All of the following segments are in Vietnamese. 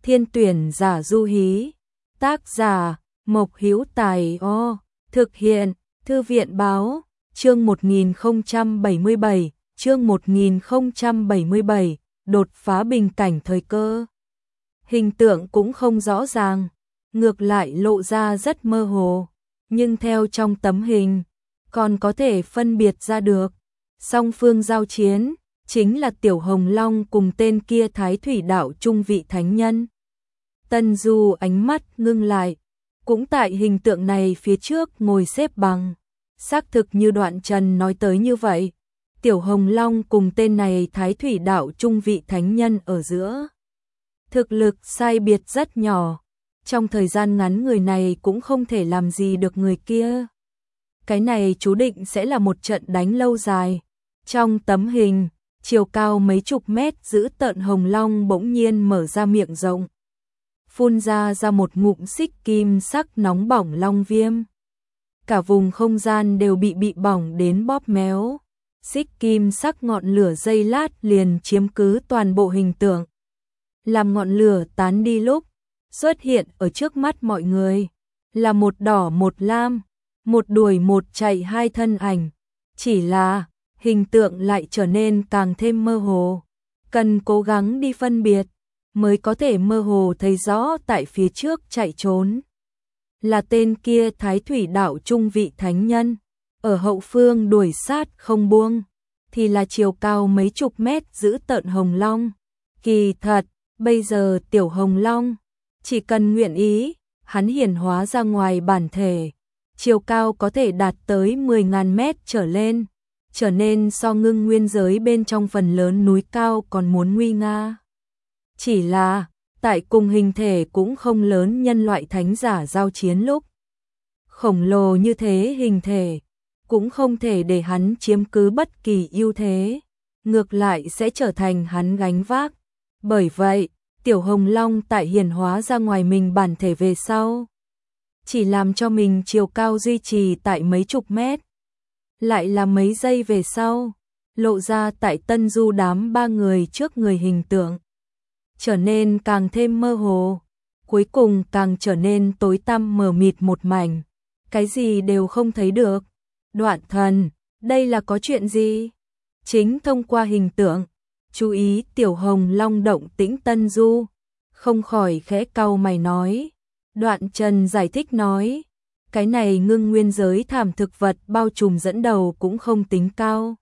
Thiên tuyển giả du hí. Tác giả Mộc Hữu Tài. Thực hiện Thư viện báo. Chương 1077, chương 1077, đột phá bình cảnh thời cơ. Hình tượng cũng không rõ ràng, ngược lại lộ ra rất mơ hồ, nhưng theo trong tấm hình, còn có thể phân biệt ra được. Song phương giao chiến, chính là Tiểu Hồng Long cùng tên kia Thái Thủy Đạo trung vị thánh nhân. Tân Du ánh mắt ngưng lại, cũng tại hình tượng này phía trước ngồi xếp bằng. Xác thực như Đoạn Trần nói tới như vậy, Tiểu Hồng Long cùng tên này Thái Thủy Đạo trung vị thánh nhân ở giữa. Thực lực sai biệt rất nhỏ, trong thời gian ngắn người này cũng không thể làm gì được người kia. Cái này chú định sẽ là một trận đánh lâu dài. Trong tấm hình, chiều cao mấy chục mét giữ tợn Hồng Long bỗng nhiên mở ra miệng rộng, phun ra một ngụm xích kim sắc nóng bỏng long viêm. Cả vùng không gian đều bị bỏng đến bóp méo. Xích kim sắc ngọn lửa giây lát liền chiếm cứ toàn bộ hình tượng. Làm ngọn lửa tán đi lúc, xuất hiện ở trước mắt mọi người là một đỏ một lam, một đuổi một chạy hai thân ảnh. Chỉ là hình tượng lại trở nên càng thêm mơ hồ, cần cố gắng đi phân biệt mới có thể mơ hồ thấy rõ tại phía trước chạy trốn là tên kia Thái Thủy Đạo trung vị thánh nhân, ở hậu phương đuổi sát không buông thì là chiều cao mấy chục mét giữ tợn Hồng Long. Kỳ thật, bây giờ Tiểu Hồng Long chỉ cần nguyện ý, hắn hiển hóa ra ngoài bản thể, chiều cao có thể đạt tới 10.000 mét trở lên, trở nên so ngưng nguyên giới bên trong phần lớn núi cao còn muốn nguy nga. Chỉ là, tại cùng hình thể cũng không lớn nhân loại thánh giả giao chiến lúc, khổng lồ như thế hình thể, cũng không thể để hắn chiếm cứ bất kỳ ưu thế, ngược lại sẽ trở thành hắn gánh vác. Bởi vậy, Tiểu Hồng Long tại hiển hóa ra ngoài mình bản thể về sau, chỉ làm cho mình chiều cao duy trì tại mấy chục mét. Lại là mấy giây về sau, lộ ra tại Tân Du đám ba người trước người hình tượng, trở nên càng thêm mơ hồ, cuối cùng càng trở nên tối tăm mờ mịt một mảnh, cái gì đều không thấy được. Đoạn Thần, đây là có chuyện gì? Chính thông qua hình tượng, chú ý Tiểu Hồng Long động tĩnh Tân Du, không khỏi khẽ cau mày nói. Đoạn Trần giải thích nói, cái này ngưng nguyên giới thảm thực vật bao trùm dẫn đầu cũng không tính cao.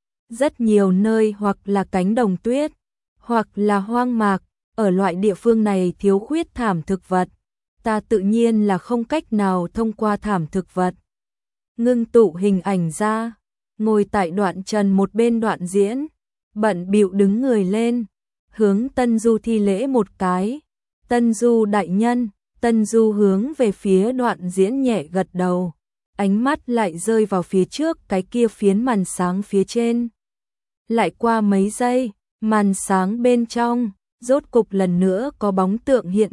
Rất nhiều nơi hoặc là cánh đồng tuyết, hoặc là hoang mạc, ở loại địa phương này thiếu khuyết thảm thực vật. Ta tự nhiên là không cách nào thông qua thảm thực vật ngưng tụ hình ảnh ra. Ngồi tại Đoạn Trần một bên Đoạn Diễn, bận bịu đứng người lên, hướng Tân Du thi lễ một cái. Tân Du đại nhân. Tân Du hướng về phía Đoạn Diễn nhẹ gật đầu, ánh mắt lại rơi vào phía trước cái kia phiến màn sáng phía trên. Lại qua mấy giây, màn sáng bên trong, rốt cục lần nữa có bóng tượng hiện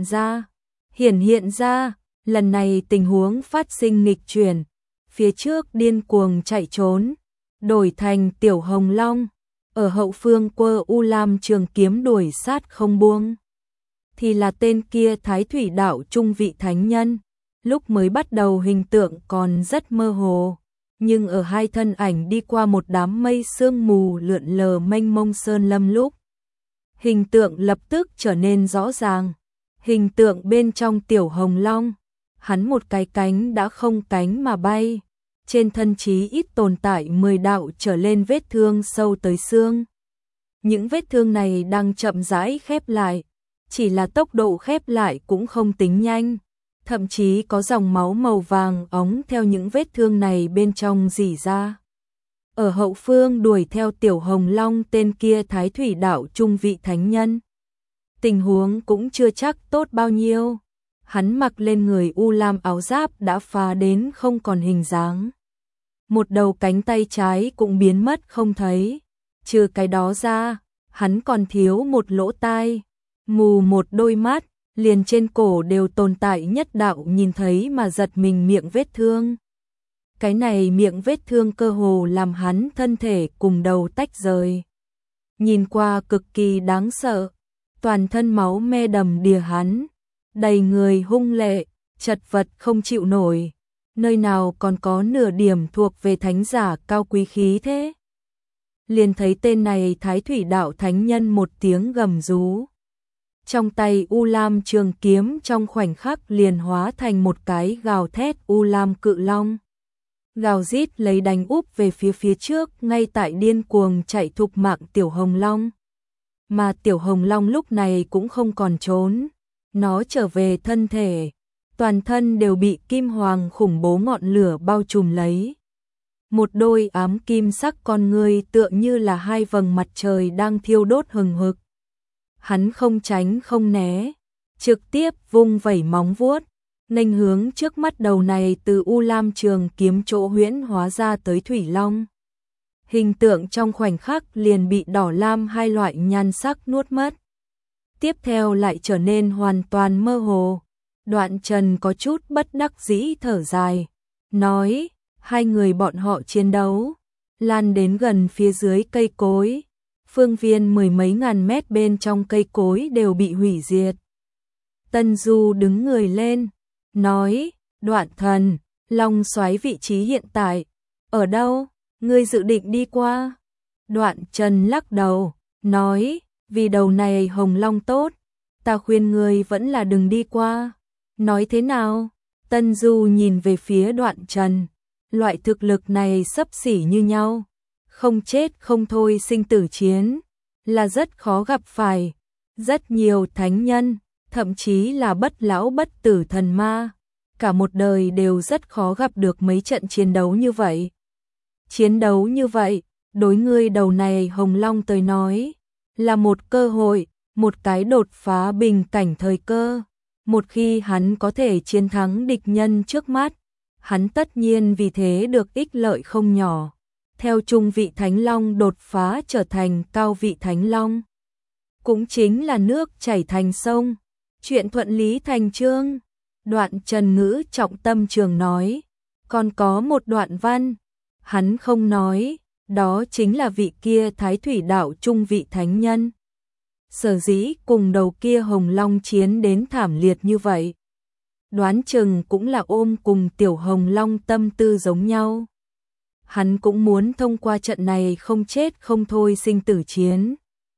ra, lần này tình huống phát sinh nghịch chuyển, phía trước điên cuồng chạy trốn, đổi thành Tiểu Hồng Long, ở hậu phương quơ u lam trường kiếm đuổi sát không buông. Thì là tên kia Thái Thủy Đạo trung vị thánh nhân. Lúc mới bắt đầu hình tượng còn rất mơ hồ, nhưng ở hai thân ảnh đi qua một đám mây sương mù lượn lờ mênh mông sơn lâm lúc, hình tượng lập tức trở nên rõ ràng. Hình tượng bên trong Tiểu Hồng Long, hắn một cái cánh đã không cánh mà bay, trên thân chí ít tồn tại 10 đạo trở lên vết thương sâu tới xương. Những vết thương này đang chậm rãi khép lại, chỉ là tốc độ khép lại cũng không tính nhanh, thậm chí có dòng máu màu vàng óng theo những vết thương này bên trong rỉ ra. Ở hậu phương đuổi theo Tiểu Hồng Long tên kia Thái Thủy Đạo trung vị thánh nhân, tình huống cũng chưa chắc tốt bao nhiêu. Hắn mặc lên người u lam áo giáp đã phá đến không còn hình dáng, một đầu cánh tay trái cũng biến mất không thấy, trừ cái đó ra, hắn còn thiếu một lỗ tai, mù một đôi mắt, liền trên cổ đều tồn tại nhất đạo nhìn thấy mà giật mình miệng vết thương. Cái này miệng vết thương cơ hồ làm hắn thân thể cùng đầu tách rời, nhìn qua cực kỳ đáng sợ. toàn thân máu me đầm đìa hắn, đầy người hung lệ, chật vật không chịu nổi, nơi nào còn có nửa điểm thuộc về thánh giả cao quý khí thế. Liền thấy tên này Thái Thủy Đạo Thánh Nhân một tiếng gầm rú. Trong tay U Lam trường kiếm trong khoảnh khắc liền hóa thành một cái gào thét U Lam cự long. Gào rít lấy đánh úp về phía trước, ngay tại điên cuồng chạy thục mạng Tiểu Hồng Long. Mà Tiểu Hồng Long lúc này cũng không còn trốn, nó trở về thân thể, toàn thân đều bị kim hoàng khủng bố ngọn lửa bao trùm lấy. Một đôi ám kim sắc con ngươi tựa như là hai vầng mặt trời đang thiêu đốt hừng hực. Hắn không tránh không né, trực tiếp vung vẩy móng vuốt, nghênh hướng trước mắt đầu này từ U Lam trường kiếm chỗ huyễn hóa ra tới Thủy Long. Hình tượng trong khoảnh khắc liền bị đỏ lam hai loại nhan sắc nuốt mất. Tiếp theo lại trở nên hoàn toàn mơ hồ. Đoạn Trần có chút bất đắc dĩ thở dài, nói, hai người bọn họ chiến đấu, lan đến gần phía dưới cây cối. Phương viên mười mấy ngàn mét bên trong cây cối đều bị hủy diệt. Tân Du đứng người lên, nói, Đoạn Thần, Long Soái vị trí hiện tại, ở đâu, ngươi dự định đi qua? Đoạn Trần lắc đầu, nói, vì đầu này Hồng Long tốt, ta khuyên ngươi vẫn là đừng đi qua. Nói thế nào? Tân Du nhìn về phía Đoạn Trần, loại thực lực này xấp xỉ như nhau, không chết không thôi sinh tử chiến, là rất khó gặp phải. Rất nhiều thánh nhân, thậm chí là bất lão bất tử thần ma, cả một đời đều rất khó gặp được mấy trận chiến đấu như vậy. Chiến đấu như vậy, đối ngươi đầu này Hồng Long tới nói, là một cơ hội, một cái đột phá bình cảnh thời cơ. Một khi hắn có thể chiến thắng địch nhân trước mắt, hắn tất nhiên vì thế được ích lợi không nhỏ. Theo trung vị Thánh Long đột phá trở thành cao vị Thánh Long, cũng chính là nước chảy thành sông, chuyện thuận lý thành chương. Đoạn Trần ngữ trọng tâm trường nói, còn có một đoạn văn, hắn không nói, đó chính là vị kia Thái Thủy Đạo trung vị Thánh Nhân. Sở dĩ cùng đầu kia Hồng Long chiến đến thảm liệt như vậy, đoán chừng cũng là ôm cùng Tiểu Hồng Long tâm tư giống nhau. Hắn cũng muốn thông qua trận này không chết không thôi sinh tử chiến,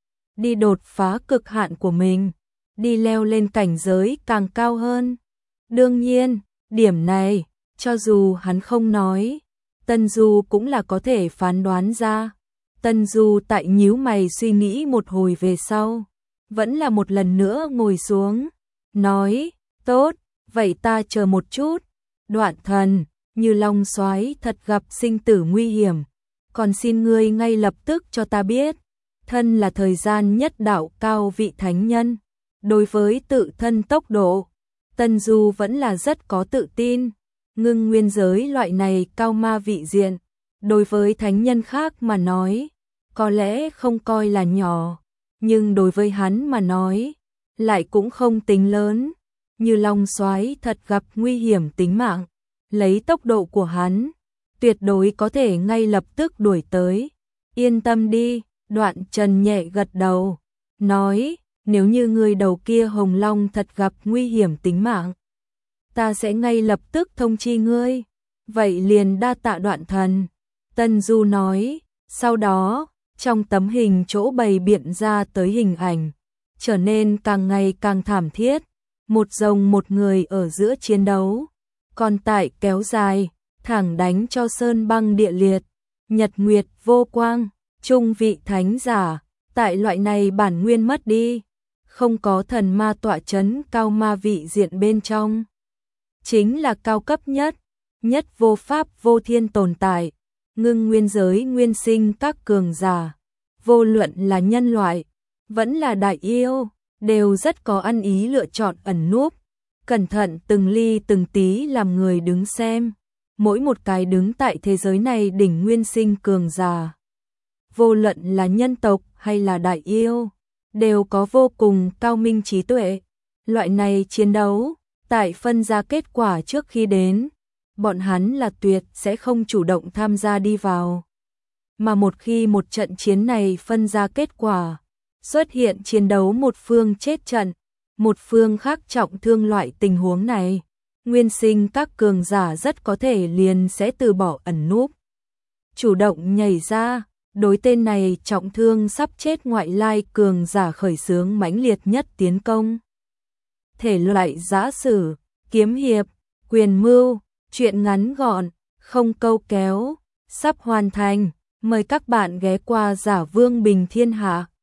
đi đột phá cực hạn của mình, đi leo lên cảnh giới càng cao hơn. Đương nhiên, điểm này, cho dù hắn không nói, Tân Du cũng là có thể phán đoán ra. Tân Du tại nhíu mày suy nghĩ một hồi về sau, vẫn là một lần nữa ngồi xuống, nói, tốt, vậy ta chờ một chút. Đoạn Thần, như Long Soái thật gặp sinh tử nguy hiểm, còn xin ngươi ngay lập tức cho ta biết. Thân là thời gian nhất đạo cao vị thánh nhân, đối với tự thân tốc độ, Tân Du vẫn là rất có tự tin. Ngưng nguyên giới loại này cao ma vị diện, đối với thánh nhân khác mà nói, có lẽ không coi là nhỏ, nhưng đối với hắn mà nói, lại cũng không tính lớn. Như Long Soái thật gặp nguy hiểm tính mạng, lấy tốc độ của hắn, tuyệt đối có thể ngay lập tức đuổi tới. Yên tâm đi. Đoạn Trần nhẹ gật đầu, nói, nếu như người đầu kia Hồng Long thật gặp nguy hiểm tính mạng, ta sẽ ngay lập tức thông chi ngươi. Vậy liền đa tạ Đoạn Thần. Tân Du nói, sau đó, trong tấm hình chỗ bày biện ra tới hình ảnh, trở nên càng ngày càng thảm thiết. Một rồng một người ở giữa chiến đấu, còn tại kéo dài, thẳng đánh cho sơn băng địa liệt, nhật nguyệt vô quang. Trung vị thánh giả, tại loại này bản nguyên mất đi, không có thần ma tọa chấn cao ma vị diện bên trong, chính là cao cấp nhất, nhất vô pháp vô thiên tồn tại. Ngưng nguyên giới nguyên sinh các cường giả, vô luận là nhân loại, vẫn là đại yêu, đều rất có ăn ý lựa chọn ẩn núp, cẩn thận từng ly từng tí làm người đứng xem. Mỗi một cái đứng tại thế giới này đỉnh nguyên sinh cường giả, vô luận là nhân tộc hay là đại yêu, đều có vô cùng cao minh trí tuệ. Loại này chiến đấu, tại phân ra kết quả trước khi đến, bọn hắn là tuyệt sẽ không chủ động tham gia đi vào. Mà một khi một trận chiến này phân ra kết quả, xuất hiện chiến đấu một phương chết trận, một phương khác trọng thương, loại tình huống này, nguyên sinh các cường giả rất có thể liền sẽ từ bỏ ẩn núp, chủ động nhảy ra, đối tên này trọng thương sắp chết ngoại lai cường giả khởi xướng mãnh liệt nhất tiến công. Thể loại giã sử, kiếm hiệp, quyền mưu, truyện ngắn gọn, không câu kéo, sắp hoàn thành, mời các bạn ghé qua Giả Vương Bình Thiên Hạ.